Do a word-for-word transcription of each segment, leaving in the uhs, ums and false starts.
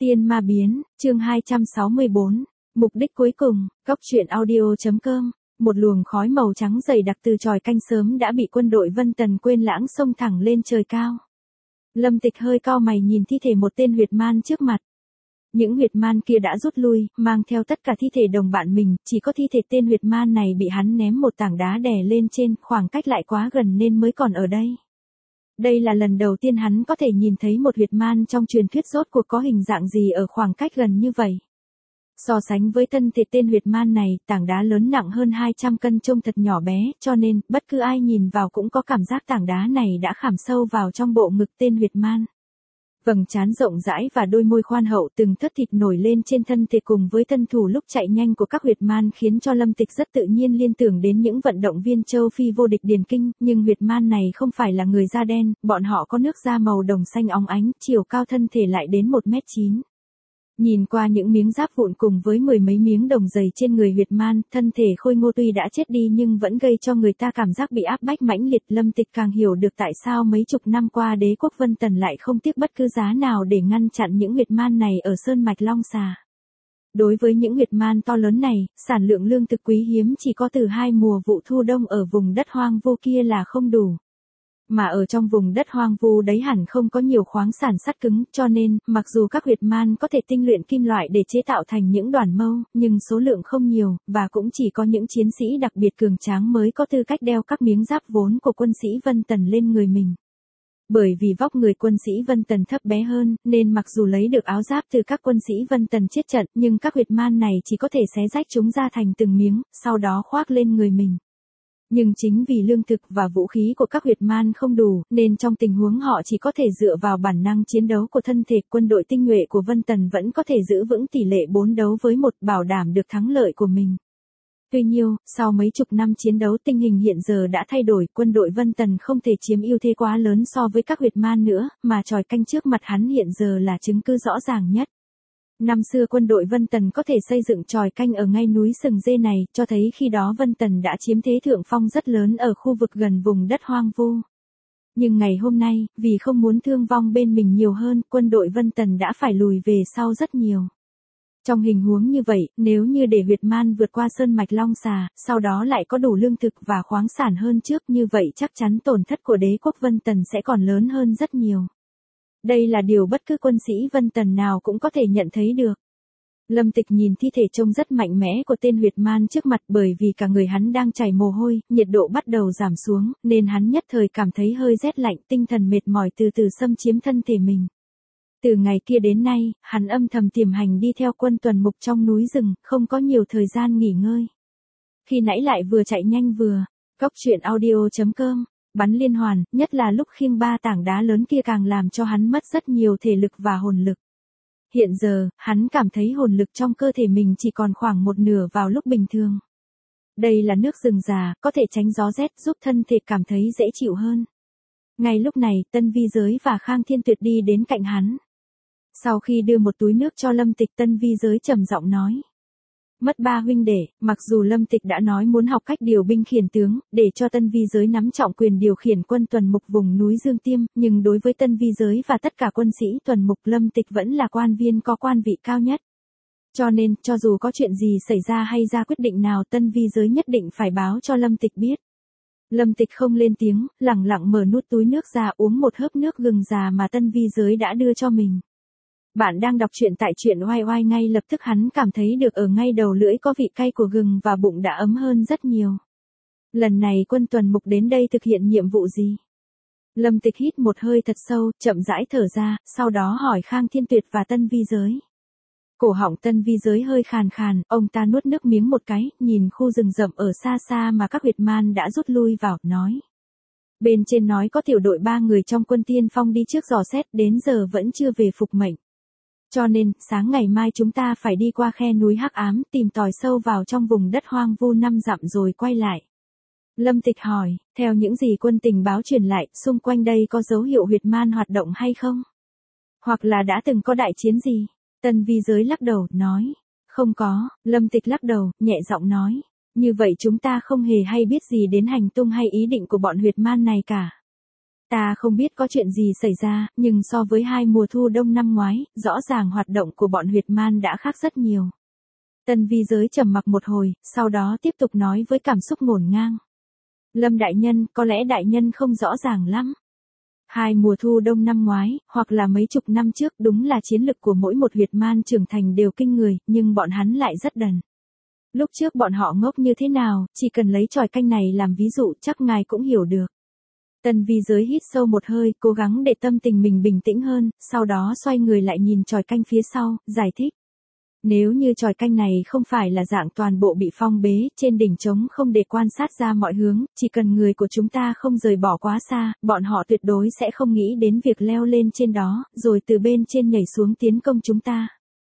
Tiên ma biến, chương hai trăm sáu mươi bốn, mục đích cuối cùng, góc truyện audio.com, một luồng khói màu trắng dày đặc từ chòi canh sớm đã bị quân đội Vân Tần quên lãng xông thẳng lên trời cao. Lâm Tịch hơi cau mày nhìn thi thể một tên huyệt man trước mặt. Những huyệt man kia đã rút lui, mang theo tất cả thi thể đồng bạn mình, chỉ có thi thể tên huyệt man này bị hắn ném một tảng đá đè lên trên, khoảng cách lại quá gần nên mới còn ở đây. Đây là lần đầu tiên hắn có thể nhìn thấy một huyệt man trong truyền thuyết rốt cuộc có hình dạng gì ở khoảng cách gần như vậy. So sánh với thân thể tên huyệt man này, tảng đá lớn nặng hơn hai trăm cân trông thật nhỏ bé, cho nên, bất cứ ai nhìn vào cũng có cảm giác tảng đá này đã khảm sâu vào trong bộ ngực tên huyệt man. Vầng trán rộng rãi và đôi môi khoan hậu từng thớt thịt nổi lên trên thân thể cùng với thân thủ lúc chạy nhanh của các huyệt man khiến cho Lâm Tịch rất tự nhiên liên tưởng đến những vận động viên châu Phi vô địch điền kinh, nhưng huyệt man này không phải là người da đen, bọn họ có nước da màu đồng xanh óng ánh, chiều cao thân thể lại đến một mét chín. Nhìn qua những miếng giáp vụn cùng với mười mấy miếng đồng dày trên người huyệt man, thân thể khôi ngô tuy đã chết đi nhưng vẫn gây cho người ta cảm giác bị áp bách mãnh liệt. Lâm Tịch càng hiểu được tại sao mấy chục năm qua đế quốc Vân Tần lại không tiếc bất cứ giá nào để ngăn chặn những huyệt man này ở sơn mạch Long Xà. Đối với những huyệt man to lớn này, sản lượng lương thực quý hiếm chỉ có từ hai mùa vụ thu đông ở vùng đất hoang vu kia là không đủ. Mà ở trong vùng đất hoang vu đấy hẳn không có nhiều khoáng sản sắt cứng, cho nên, mặc dù các huyệt man có thể tinh luyện kim loại để chế tạo thành những đoàn mâu, nhưng số lượng không nhiều, và cũng chỉ có những chiến sĩ đặc biệt cường tráng mới có tư cách đeo các miếng giáp vốn của quân sĩ Vân Tần lên người mình. Bởi vì vóc người quân sĩ Vân Tần thấp bé hơn, nên mặc dù lấy được áo giáp từ các quân sĩ Vân Tần chết trận, nhưng các huyệt man này chỉ có thể xé rách chúng ra thành từng miếng, sau đó khoác lên người mình. Nhưng chính vì lương thực và vũ khí của các huyệt man không đủ, nên trong tình huống họ chỉ có thể dựa vào bản năng chiến đấu của thân thể, quân đội tinh nhuệ của Vân Tần vẫn có thể giữ vững tỷ lệ bốn đấu với một, bảo đảm được thắng lợi của mình. Tuy nhiên, sau mấy chục năm chiến đấu tình hình hiện giờ đã thay đổi, quân đội Vân Tần không thể chiếm ưu thế quá lớn so với các huyệt man nữa, mà chòi canh trước mặt hắn hiện giờ là chứng cứ rõ ràng nhất. Năm xưa quân đội Vân Tần có thể xây dựng chòi canh ở ngay núi Sừng Dê này, cho thấy khi đó Vân Tần đã chiếm thế thượng phong rất lớn ở khu vực gần vùng đất hoang vu. Nhưng ngày hôm nay, vì không muốn thương vong bên mình nhiều hơn, quân đội Vân Tần đã phải lùi về sau rất nhiều. Trong hình huống như vậy, nếu như để huyệt man vượt qua sơn mạch Long Xà, sau đó lại có đủ lương thực và khoáng sản hơn trước, như vậy chắc chắn tổn thất của đế quốc Vân Tần sẽ còn lớn hơn rất nhiều. Đây là điều bất cứ quân sĩ Vân Tần nào cũng có thể nhận thấy được. Lâm Tịch nhìn thi thể trông rất mạnh mẽ của tên huyệt man trước mặt, bởi vì cả người hắn đang chảy mồ hôi, nhiệt độ bắt đầu giảm xuống, nên hắn nhất thời cảm thấy hơi rét lạnh, tinh thần mệt mỏi từ từ xâm chiếm thân thể mình. Từ ngày kia đến nay, hắn âm thầm tiềm hành đi theo quân tuần mục trong núi rừng, không có nhiều thời gian nghỉ ngơi. Khi nãy lại vừa chạy nhanh vừa, góc truyện audio.com. Bắn liên hoàn, nhất là lúc khiêng ba tảng đá lớn kia càng làm cho hắn mất rất nhiều thể lực và hồn lực. Hiện giờ, hắn cảm thấy hồn lực trong cơ thể mình chỉ còn khoảng một nửa vào lúc bình thường. Đây là nước rừng già, có thể tránh gió rét giúp thân thể cảm thấy dễ chịu hơn. Ngay lúc này, Tân Vi Giới và Khang Thiên Tuyệt đi đến cạnh hắn. Sau khi đưa một túi nước cho Lâm Tịch, Tân Vi Giới trầm giọng nói. Mất ba huynh đệ, mặc dù Lâm Tịch đã nói muốn học cách điều binh khiển tướng, để cho Tân Vi Giới nắm trọng quyền điều khiển quân tuần mục vùng núi Dương Tiêm, nhưng đối với Tân Vi Giới và tất cả quân sĩ tuần mục, Lâm Tịch vẫn là quan viên có quan vị cao nhất. Cho nên, cho dù có chuyện gì xảy ra hay ra quyết định nào, Tân Vi Giới nhất định phải báo cho Lâm Tịch biết. Lâm Tịch không lên tiếng, lẳng lặng mở nút túi nước ra uống một hớp nước gừng già mà Tân Vi Giới đã đưa cho mình. Bạn đang đọc truyện tại truyện oai oai, ngay lập tức hắn cảm thấy được ở ngay đầu lưỡi có vị cay của gừng và bụng đã ấm hơn rất nhiều. Lần này quân tuần mục đến đây thực hiện nhiệm vụ gì? Lâm Tịch hít một hơi thật sâu, chậm rãi thở ra, sau đó hỏi Khang Thiên Tuyệt và Tân Vi Giới. Cổ họng Tân Vi Giới hơi khàn khàn, ông ta nuốt nước miếng một cái, nhìn khu rừng rậm ở xa xa mà các huyệt man đã rút lui vào, nói. Bên trên nói có tiểu đội ba người trong quân tiên phong đi trước dò xét, đến giờ vẫn chưa về phục mệnh. Cho nên, sáng ngày mai chúng ta phải đi qua khe núi Hắc Ám, tìm tòi sâu vào trong vùng đất hoang vu năm dặm rồi quay lại. Lâm Tịch hỏi, theo những gì quân tình báo truyền lại, xung quanh đây có dấu hiệu huyệt man hoạt động hay không? Hoặc là đã từng có đại chiến gì? Tân Vi Giới lắc đầu, nói. Không có. Lâm Tịch lắc đầu, nhẹ giọng nói. Như vậy chúng ta không hề hay biết gì đến hành tung hay ý định của bọn huyệt man này cả. Ta không biết có chuyện gì xảy ra, nhưng so với hai mùa thu đông năm ngoái, rõ ràng hoạt động của bọn huyệt man đã khác rất nhiều. Tân vi giới trầm mặc một hồi, sau đó tiếp tục nói với cảm xúc ngổn ngang. Lâm đại nhân, có lẽ đại nhân không rõ ràng lắm. Hai mùa thu đông năm ngoái, hoặc là mấy chục năm trước, đúng là chiến lực của mỗi một huyệt man trưởng thành đều kinh người, nhưng bọn hắn lại rất đần. Lúc trước bọn họ ngốc như thế nào, chỉ cần lấy tròi canh này làm ví dụ chắc ngài cũng hiểu được. Tân vi giới hít sâu một hơi, cố gắng để tâm tình mình bình tĩnh hơn, sau đó xoay người lại nhìn tròi canh phía sau, giải thích. Nếu như tròi canh này không phải là dạng toàn bộ bị phong bế, trên đỉnh trống không để quan sát ra mọi hướng, chỉ cần người của chúng ta không rời bỏ quá xa, bọn họ tuyệt đối sẽ không nghĩ đến việc leo lên trên đó, rồi từ bên trên nhảy xuống tiến công chúng ta.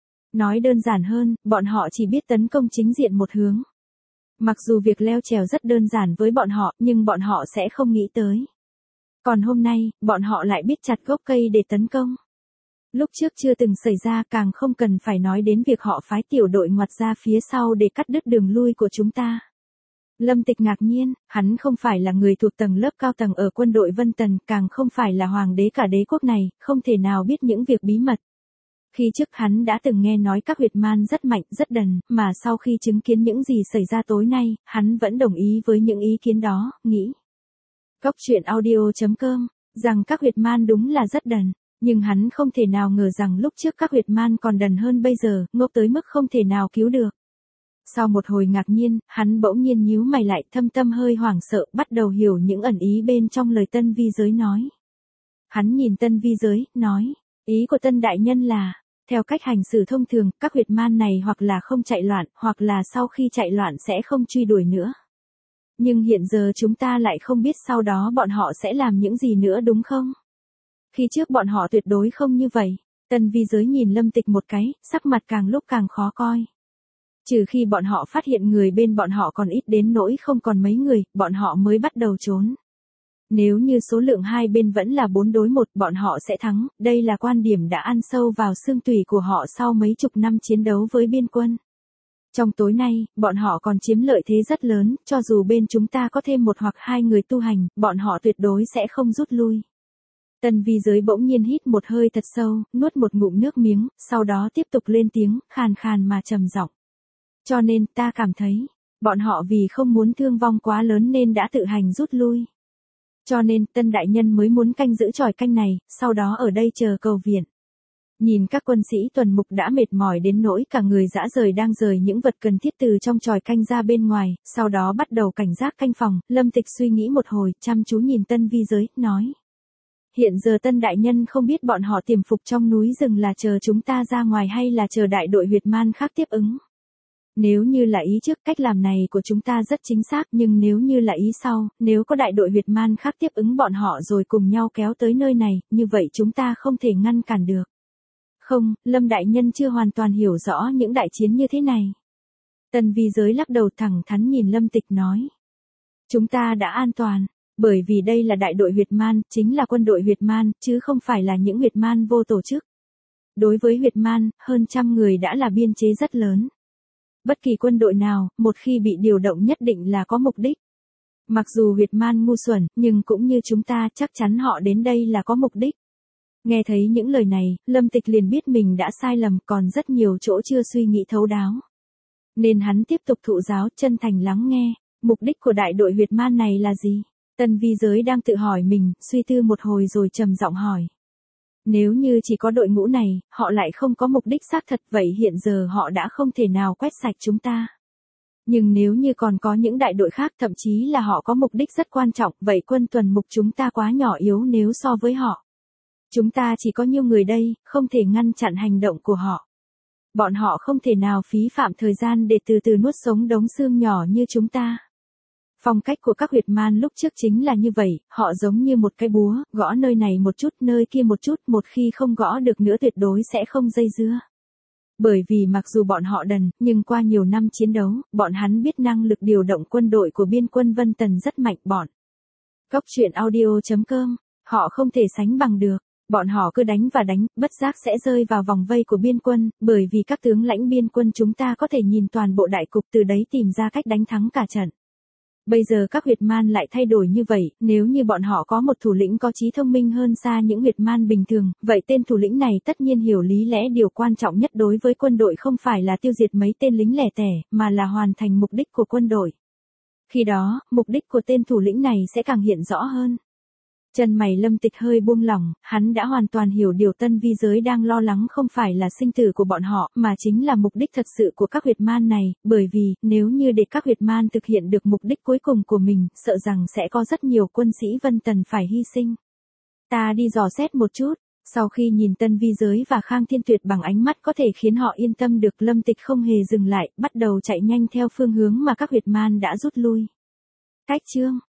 Nói đơn giản hơn, bọn họ chỉ biết tấn công chính diện một hướng. Mặc dù việc leo trèo rất đơn giản với bọn họ, nhưng bọn họ sẽ không nghĩ tới. Còn hôm nay, bọn họ lại biết chặt gốc cây để tấn công. Lúc trước chưa từng xảy ra, càng không cần phải nói đến việc họ phái tiểu đội ngoặt ra phía sau để cắt đứt đường lui của chúng ta. Lâm Tịch ngạc nhiên, hắn không phải là người thuộc tầng lớp cao tầng ở quân đội Vân Tần, càng không phải là hoàng đế cả đế quốc này, không thể nào biết những việc bí mật. Khi trước hắn đã từng nghe nói các huyệt man rất mạnh, rất đần, mà sau khi chứng kiến những gì xảy ra tối nay, hắn vẫn đồng ý với những ý kiến đó, nghĩ. Cốc truyện audio chấm com, rằng các huyệt man đúng là rất đần. Nhưng hắn không thể nào ngờ rằng lúc trước các huyệt man còn đần hơn bây giờ, ngốc tới mức không thể nào cứu được. Sau một hồi ngạc nhiên, hắn bỗng nhiên nhíu mày lại, thâm tâm hơi hoảng sợ, bắt đầu hiểu những ẩn ý bên trong lời Tân vi giới nói. Hắn nhìn Tân vi giới, nói, ý của Tân đại nhân là, theo cách hành xử thông thường, các huyệt man này hoặc là không chạy loạn, hoặc là sau khi chạy loạn sẽ không truy đuổi nữa. Nhưng hiện giờ chúng ta lại không biết sau đó bọn họ sẽ làm những gì nữa đúng không? Khi trước bọn họ tuyệt đối không như vậy. Tân vi giới nhìn Lâm Tịch một cái, sắc mặt càng lúc càng khó coi. Trừ khi bọn họ phát hiện người bên bọn họ còn ít đến nỗi không còn mấy người, bọn họ mới bắt đầu trốn. Nếu như số lượng hai bên vẫn là bốn đối một, bọn họ sẽ thắng, đây là quan điểm đã ăn sâu vào xương tủy của họ sau mấy chục năm chiến đấu với biên quân. Trong tối nay, bọn họ còn chiếm lợi thế rất lớn, cho dù bên chúng ta có thêm một hoặc hai người tu hành, bọn họ tuyệt đối sẽ không rút lui. Tân vi giới bỗng nhiên hít một hơi thật sâu, nuốt một ngụm nước miếng, sau đó tiếp tục lên tiếng, khàn khàn mà trầm giọng. Cho nên ta cảm thấy, bọn họ vì không muốn thương vong quá lớn nên đã tự hành rút lui. Cho nên Tân đại nhân mới muốn canh giữ tròi canh này, sau đó ở đây chờ cầu viện. Nhìn các quân sĩ tuần mục đã mệt mỏi đến nỗi cả người dã rời đang rời những vật cần thiết từ trong tròi canh ra bên ngoài, sau đó bắt đầu cảnh giác canh phòng, Lâm Tịch suy nghĩ một hồi, chăm chú nhìn Tân vi giới, nói. Hiện giờ Tân đại nhân không biết bọn họ tiềm phục trong núi rừng là chờ chúng ta ra ngoài hay là chờ đại đội huyệt man khác tiếp ứng. Nếu như là ý trước, cách làm này của chúng ta rất chính xác, nhưng nếu như là ý sau, nếu có đại đội huyệt man khác tiếp ứng bọn họ rồi cùng nhau kéo tới nơi này, như vậy chúng ta không thể ngăn cản được. Không, Lâm đại nhân chưa hoàn toàn hiểu rõ những đại chiến như thế này. Tân vi giới lắc đầu thẳng thắn nhìn Lâm Tịch nói. Chúng ta đã an toàn. Bởi vì đây là đại đội huyệt man, chính là quân đội huyệt man, chứ không phải là những huyệt man vô tổ chức. Đối với huyệt man, hơn trăm người đã là biên chế rất lớn. Bất kỳ quân đội nào, một khi bị điều động nhất định là có mục đích. Mặc dù huyệt man ngu xuẩn, nhưng cũng như chúng ta, chắc chắn họ đến đây là có mục đích. Nghe thấy những lời này, Lâm Tịch liền biết mình đã sai lầm, còn rất nhiều chỗ chưa suy nghĩ thấu đáo. Nên hắn tiếp tục thụ giáo, chân thành lắng nghe, mục đích của đại đội huyệt man này là gì? Tân vi giới đang tự hỏi mình, suy tư một hồi rồi trầm giọng hỏi. Nếu như chỉ có đội ngũ này, họ lại không có mục đích xác thật, vậy hiện giờ họ đã không thể nào quét sạch chúng ta. Nhưng nếu như còn có những đại đội khác, thậm chí là họ có mục đích rất quan trọng, vậy quân tuần mục chúng ta quá nhỏ yếu nếu so với họ. Chúng ta chỉ có nhiêu người đây, không thể ngăn chặn hành động của họ. Bọn họ không thể nào phí phạm thời gian để từ từ nuốt sống đống xương nhỏ như chúng ta. Phong cách của các huyệt man lúc trước chính là như vậy, họ giống như một cái búa, gõ nơi này một chút, nơi kia một chút, một khi không gõ được nữa tuyệt đối sẽ không dây dưa. Bởi vì mặc dù bọn họ đần, nhưng qua nhiều năm chiến đấu, bọn hắn biết năng lực điều động quân đội của biên quân Vân Tần rất mạnh bọn. Cốc truyện audio chấm com, họ không thể sánh bằng được. Bọn họ cứ đánh và đánh, bất giác sẽ rơi vào vòng vây của biên quân, bởi vì các tướng lãnh biên quân chúng ta có thể nhìn toàn bộ đại cục từ đấy tìm ra cách đánh thắng cả trận. Bây giờ các huyệt man lại thay đổi như vậy, nếu như bọn họ có một thủ lĩnh có trí thông minh hơn xa những huyệt man bình thường, vậy tên thủ lĩnh này tất nhiên hiểu lý lẽ điều quan trọng nhất đối với quân đội không phải là tiêu diệt mấy tên lính lẻ tẻ, mà là hoàn thành mục đích của quân đội. Khi đó, mục đích của tên thủ lĩnh này sẽ càng hiện rõ hơn. Chân mày Lâm Tịch hơi buông lỏng, hắn đã hoàn toàn hiểu điều Tân Vi giới đang lo lắng không phải là sinh tử của bọn họ, mà chính là mục đích thật sự của các huyệt man này, bởi vì, nếu như để các huyệt man thực hiện được mục đích cuối cùng của mình, sợ rằng sẽ có rất nhiều quân sĩ Vân Tần phải hy sinh. Ta đi dò xét một chút. Sau khi nhìn Tân Vi giới và Khang Thiên Tuyệt bằng ánh mắt có thể khiến họ yên tâm được, Lâm Tịch không hề dừng lại, bắt đầu chạy nhanh theo phương hướng mà các huyệt man đã rút lui. Cách chương